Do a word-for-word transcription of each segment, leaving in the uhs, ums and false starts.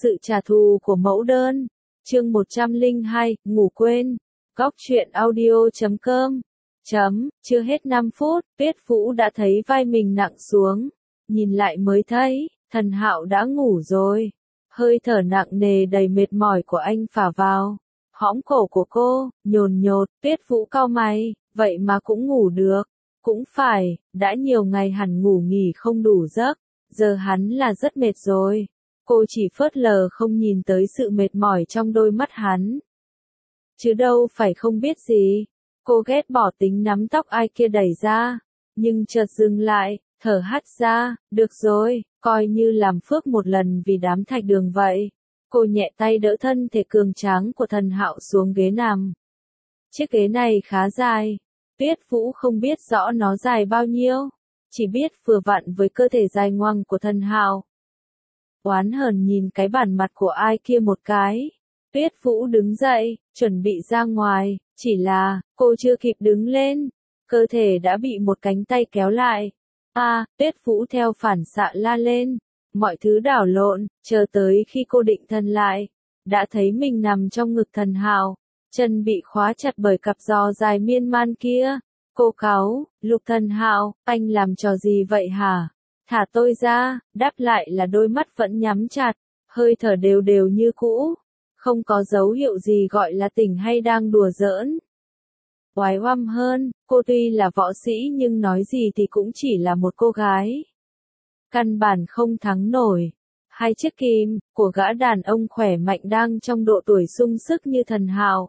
Sự trả thù của mẫu đơn. Chương một trăm lẻ hai, ngủ quên. Góc truyện audio chấm com. Chấm, chưa hết năm phút, Tuyết Vũ đã thấy vai mình nặng xuống. Nhìn lại mới thấy, Thần Hạo đã ngủ rồi. Hơi thở nặng nề đầy mệt mỏi của anh phả vào hõm cổ của cô, nhồn nhột. Tuyết Vũ cau mày, vậy mà cũng ngủ được. Cũng phải, đã nhiều ngày hẳn ngủ nghỉ không đủ giấc, giờ hắn là rất mệt rồi. Cô chỉ phớt lờ không nhìn tới sự mệt mỏi trong đôi mắt hắn. Chứ đâu phải không biết gì. Cô ghét bỏ tính nắm tóc ai kia đẩy ra, nhưng chợt dừng lại, thở hắt ra, được rồi, coi như làm phước một lần vì đám thạch đường vậy. Cô nhẹ tay đỡ thân thể cường tráng của Thần Hạo xuống ghế nằm. Chiếc ghế này khá dài, Tuyết Vũ không biết rõ nó dài bao nhiêu, chỉ biết vừa vặn với cơ thể dài ngoằng của Thần Hạo. Oán hờn nhìn cái bản mặt của ai kia một cái. Tuyết Vũ đứng dậy, chuẩn bị ra ngoài, chỉ là, cô chưa kịp đứng lên, cơ thể đã bị một cánh tay kéo lại. A, à, Tuyết Vũ theo phản xạ la lên, mọi thứ đảo lộn, chờ tới khi cô định thần lại, đã thấy mình nằm trong ngực Thần Hạo, chân bị khóa chặt bởi cặp giò dài miên man kia. Cô cáu, Lục Thần Hạo, anh làm trò gì vậy hả? Thả tôi ra, đáp lại là đôi mắt vẫn nhắm chặt, hơi thở đều đều như cũ. Không có dấu hiệu gì gọi là tỉnh hay đang đùa giỡn. Oái oăm hơn, cô tuy là võ sĩ nhưng nói gì thì cũng chỉ là một cô gái. Căn bản không thắng nổi. Hai chiếc kim của gã đàn ông khỏe mạnh đang trong độ tuổi sung sức như Thần Hạo.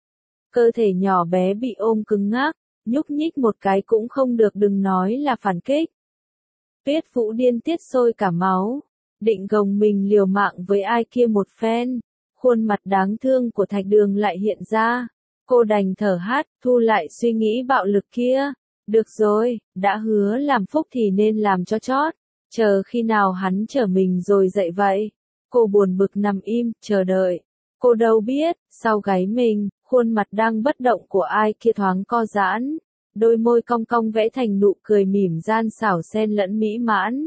Cơ thể nhỏ bé bị ôm cứng ngắc, nhúc nhích một cái cũng không được, đừng nói là phản kích. Tuyết Vũ điên tiết sôi cả máu, định gồng mình liều mạng với ai kia một phen. Khuôn mặt đáng thương của Thạch Đường lại hiện ra. Cô đành thở hắt, thu lại suy nghĩ bạo lực kia. Được rồi, đã hứa làm phúc thì nên làm cho chót. Chờ khi nào hắn chở mình rồi dậy vậy. Cô buồn bực nằm im, chờ đợi. Cô đâu biết, sau gáy mình, khuôn mặt đang bất động của ai kia thoáng co giãn. Đôi môi cong cong vẽ thành nụ cười mỉm gian xảo xen lẫn mỹ mãn.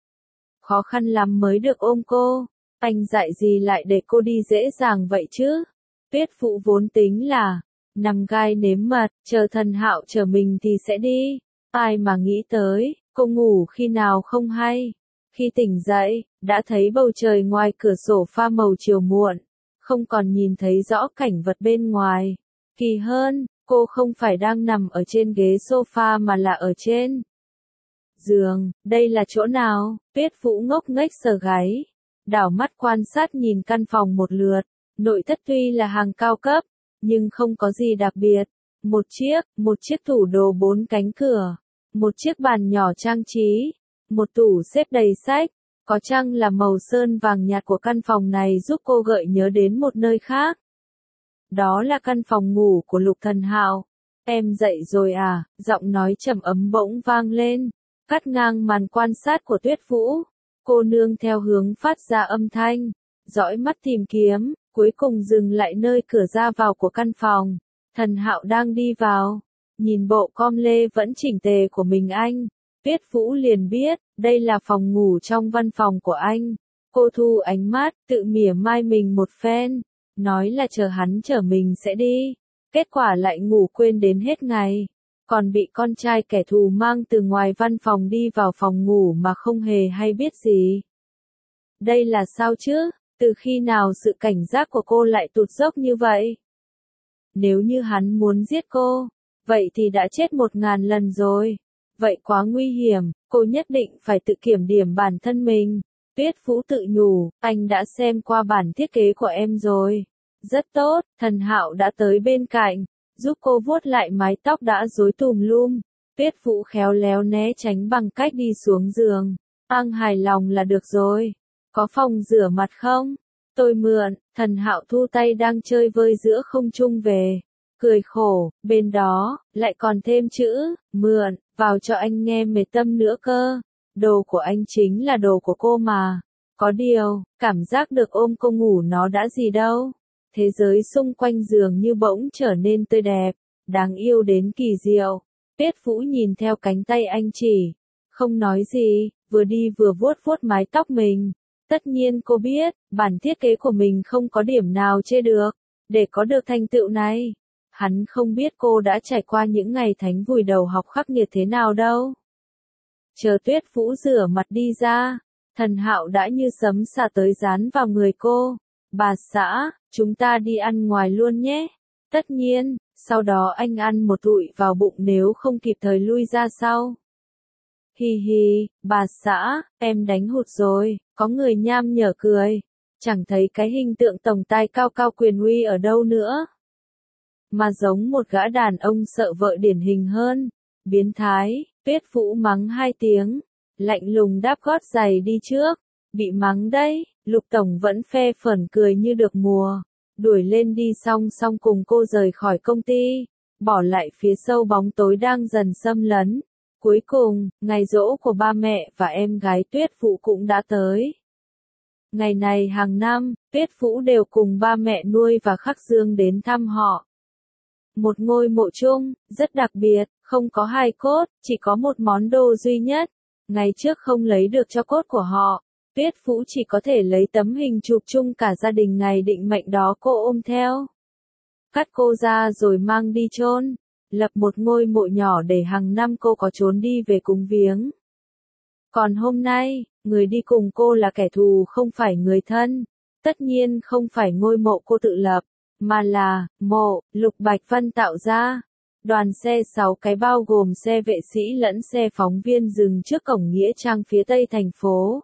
Khó khăn lắm mới được ôm cô. Anh dạy gì lại để cô đi dễ dàng vậy chứ? Tuyết Vũ vốn tính là nằm gai nếm mật, chờ Thần Hạo chờ mình thì sẽ đi. Ai mà nghĩ tới, cô ngủ khi nào không hay. Khi tỉnh dậy, đã thấy bầu trời ngoài cửa sổ pha màu chiều muộn, không còn nhìn thấy rõ cảnh vật bên ngoài. Kỳ hơn, cô không phải đang nằm ở trên ghế sofa mà là ở trên giường. Đây là chỗ nào? Tuyết Vũ ngốc nghếch sờ gáy. Đảo mắt quan sát nhìn căn phòng một lượt, nội thất tuy là hàng cao cấp, nhưng không có gì đặc biệt. Một chiếc, một chiếc tủ đồ bốn cánh cửa, một chiếc bàn nhỏ trang trí, một tủ xếp đầy sách, có chăng là màu sơn vàng nhạt của căn phòng này giúp cô gợi nhớ đến một nơi khác. Đó là căn phòng ngủ của Lục Thần Hạo. Em dậy rồi à? Giọng nói trầm ấm bỗng vang lên, cắt ngang màn quan sát của Tuyết Vũ. Cô nương theo hướng phát ra âm thanh, dõi mắt tìm kiếm, cuối cùng dừng lại nơi cửa ra vào của căn phòng. Thần Hạo đang đi vào, nhìn bộ com lê vẫn chỉnh tề của mình anh. Tuyết Vũ liền biết, đây là phòng ngủ trong văn phòng của anh. Cô thu ánh mắt, tự mỉa mai mình một phen, nói là chờ hắn chở mình sẽ đi. Kết quả lại ngủ quên đến hết ngày. Còn bị con trai kẻ thù mang từ ngoài văn phòng đi vào phòng ngủ mà không hề hay biết gì. Đây là sao chứ? Từ khi nào sự cảnh giác của cô lại tụt dốc như vậy? Nếu như hắn muốn giết cô, vậy thì đã chết một ngàn lần rồi. Vậy quá nguy hiểm, cô nhất định phải tự kiểm điểm bản thân mình. Tuyết Vũ tự nhủ, anh đã xem qua bản thiết kế của em rồi. Rất tốt, Thần Hạo đã tới bên cạnh, giúp cô vuốt lại mái tóc đã rối tùm lum. Tuyết Vũ khéo léo né tránh bằng cách đi xuống giường. Ang hài lòng là được rồi. Có phòng rửa mặt không? Tôi mượn. Thần Hạo thu tay đang chơi vơi giữa không trung về. Cười khổ, bên đó, lại còn thêm chữ, mượn, vào cho anh nghe mệt tâm nữa cơ. Đồ của anh chính là đồ của cô mà. Có điều, cảm giác được ôm cô ngủ nó đã gì đâu. Thế giới xung quanh giường như bỗng trở nên tươi đẹp, đáng yêu đến kỳ diệu. Tuyết Vũ nhìn theo cánh tay anh chỉ, không nói gì, vừa đi vừa vuốt vuốt mái tóc mình. Tất nhiên cô biết, bản thiết kế của mình không có điểm nào chê được. Để có được thành tựu này, hắn không biết cô đã trải qua những ngày thánh vùi đầu học khắc nghiệt thế nào đâu. Chờ Tuyết Vũ rửa mặt đi ra, Thần Hạo đã như sấm xả tới dán vào người cô. Bà xã, chúng ta đi ăn ngoài luôn nhé. Tất nhiên, sau đó anh ăn một tụi vào bụng nếu không kịp thời lui ra sau. Hi hi, bà xã, em đánh hụt rồi, có người nham nhở cười. Chẳng thấy cái hình tượng tổng tài cao cao quyền uy ở đâu nữa. Mà giống một gã đàn ông sợ vợ điển hình hơn. Biến thái, Tuyết Vũ mắng hai tiếng. Lạnh lùng đáp gót giày đi trước. Bị mắng đấy, Lục Tổng vẫn phe phởn cười như được mùa. Đuổi lên đi song song cùng cô rời khỏi công ty. Bỏ lại phía sâu bóng tối đang dần xâm lấn. Cuối cùng, ngày giỗ của ba mẹ và em gái Tuyết Vũ cũng đã tới. Ngày này hàng năm, Tuyết Vũ đều cùng ba mẹ nuôi và Khắc Dương đến thăm họ. Một ngôi mộ chung, rất đặc biệt, không có hài cốt, chỉ có một món đồ duy nhất. Ngày trước không lấy được cho cốt của họ, Tuyết Vũ chỉ có thể lấy tấm hình chụp chung cả gia đình ngày định mệnh đó cô ôm theo. Cắt cô ra rồi mang đi chôn, lập một ngôi mộ nhỏ để hàng năm cô có trốn đi về cúng viếng. Còn hôm nay, người đi cùng cô là kẻ thù không phải người thân, tất nhiên không phải ngôi mộ cô tự lập, mà là mộ Lục Bạch Vân tạo ra. Đoàn xe sáu cái bao gồm xe vệ sĩ lẫn xe phóng viên dừng trước cổng nghĩa trang phía tây thành phố.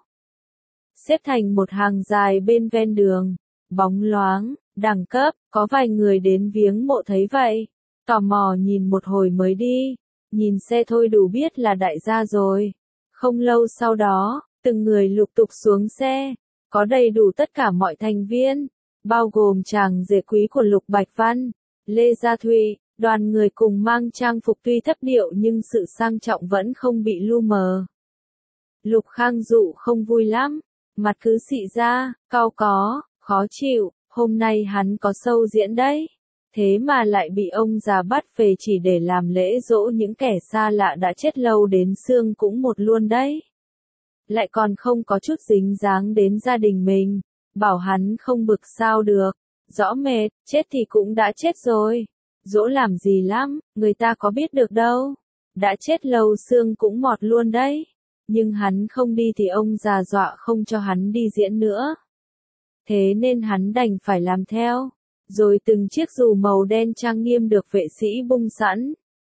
Xếp thành một hàng dài bên ven đường, bóng loáng, đẳng cấp, có vài người đến viếng mộ thấy vậy. Tò mò nhìn một hồi mới đi, nhìn xe thôi đủ biết là đại gia rồi. Không lâu sau đó, từng người lục tục xuống xe, có đầy đủ tất cả mọi thành viên, bao gồm chàng rể quý của Lục Bạch Văn, Lê Gia Thụy, đoàn người cùng mang trang phục tuy thấp điệu nhưng sự sang trọng vẫn không bị lu mờ. Lục Khang Dụ không vui lắm, mặt cứ xị ra, cau có, khó chịu, hôm nay hắn có show diễn đấy. Thế mà lại bị ông già bắt về chỉ để làm lễ giỗ những kẻ xa lạ đã chết lâu đến xương cũng một luôn đấy. Lại còn không có chút dính dáng đến gia đình mình, bảo hắn không bực sao được, rõ mệt, chết thì cũng đã chết rồi. Dỗ làm gì lắm, người ta có biết được đâu. Đã chết lâu xương cũng mọt luôn đấy. Nhưng hắn không đi thì ông già dọa không cho hắn đi diễn nữa. Thế nên hắn đành phải làm theo. Rồi từng chiếc dù màu đen trang nghiêm được vệ sĩ bung sẵn.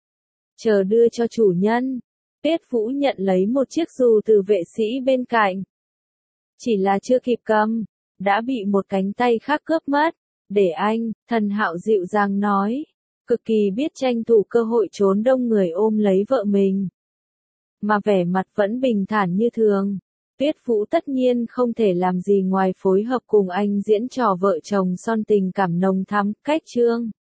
Chờ đưa cho chủ nhân. Tuyết Vũ nhận lấy một chiếc dù từ vệ sĩ bên cạnh. Chỉ là chưa kịp cầm, đã bị một cánh tay khác cướp mất. Để anh, Thần Hạo dịu dàng nói. Cực kỳ biết tranh thủ cơ hội trốn đông người ôm lấy vợ mình. Mà vẻ mặt vẫn bình thản như thường. Tuyết Vũ tất nhiên không thể làm gì ngoài phối hợp cùng anh diễn trò vợ chồng son tình cảm nồng thắm, cách trương.